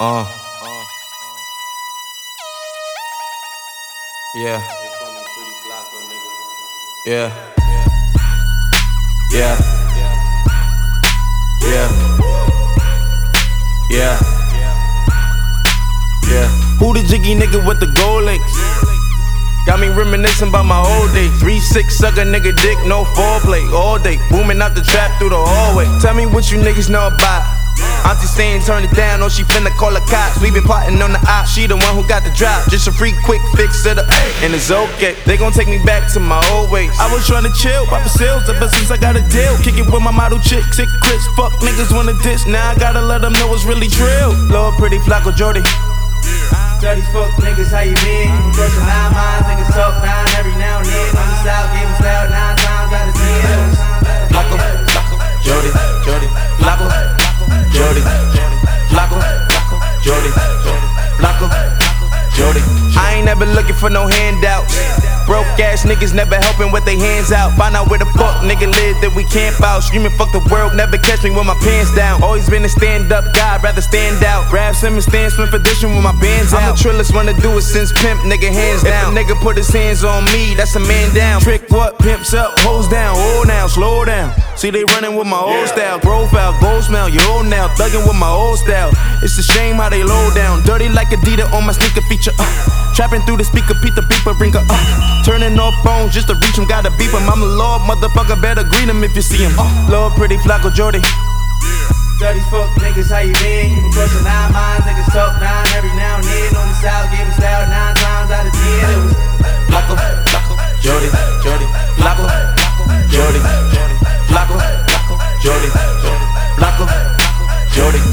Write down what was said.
Uh. Yeah. Yeah. Yeah. Yeah. Yeah. Yeah. Who the jiggy nigga with the gold links? Got me reminiscing about my old days. 3-6 sucker nigga dick, no foreplay. All day, booming out the trap through the hallway. Tell me what you niggas know about. Auntie saying turn it down, or she finna call the cops. We been plotting on the op, she the one who got the drop. Just a free quick fix to the and it's okay. They gon' take me back to my old ways. I was tryna chill, pop sales ever since I got a deal. Kick it with my model chick, sick clips. Fuck niggas wanna diss, now I gotta let them know it's really trill. Lord pretty Flacco Jordy. Dirty fuck niggas, how you been? Brushing 9 miles, niggas talk 9 every now and then. On the south, give us loud 9 times out of 10. Flacco, Jordy, Flacco, Jordy, Flacco, Jordy, Flacco, Jordy. I ain't never looking for no handouts. Broke ass niggas never helping with their hands out. Find out where the fuck nigga live that we camp out. Screaming fuck the world, never catch me with my pants down. Always been a stand up guy, rather stand out. Rap Simmons stand swim for dishing with my bands out. I'm the trillest one to do it since pimp, nigga hands down. If a nigga put his hands on me, that's a man down. Trick what, pimps up, hoes down. Oh now, slow down. See they running with my old style. Profile, gold smell, you old now. Thugging with my old style. It's a shame how they low down. Dirty like Adidas on my sneaker feature. Trapping through the speaker, Pete the beeper, bring her turning off phones just to reach him, gotta beep him. I'm the Lord, motherfucker, better greet him if you see him. Lord pretty Flacco Jordy. Dirty fuck niggas, how you been? You been brushing 9 miles, niggas talk 9 every now and then. On the south, give us loud 9 times out of 10. It was Flacco, Jordy, Flacco, Jordy, Flacco, Jordy, Flacco, Jordy.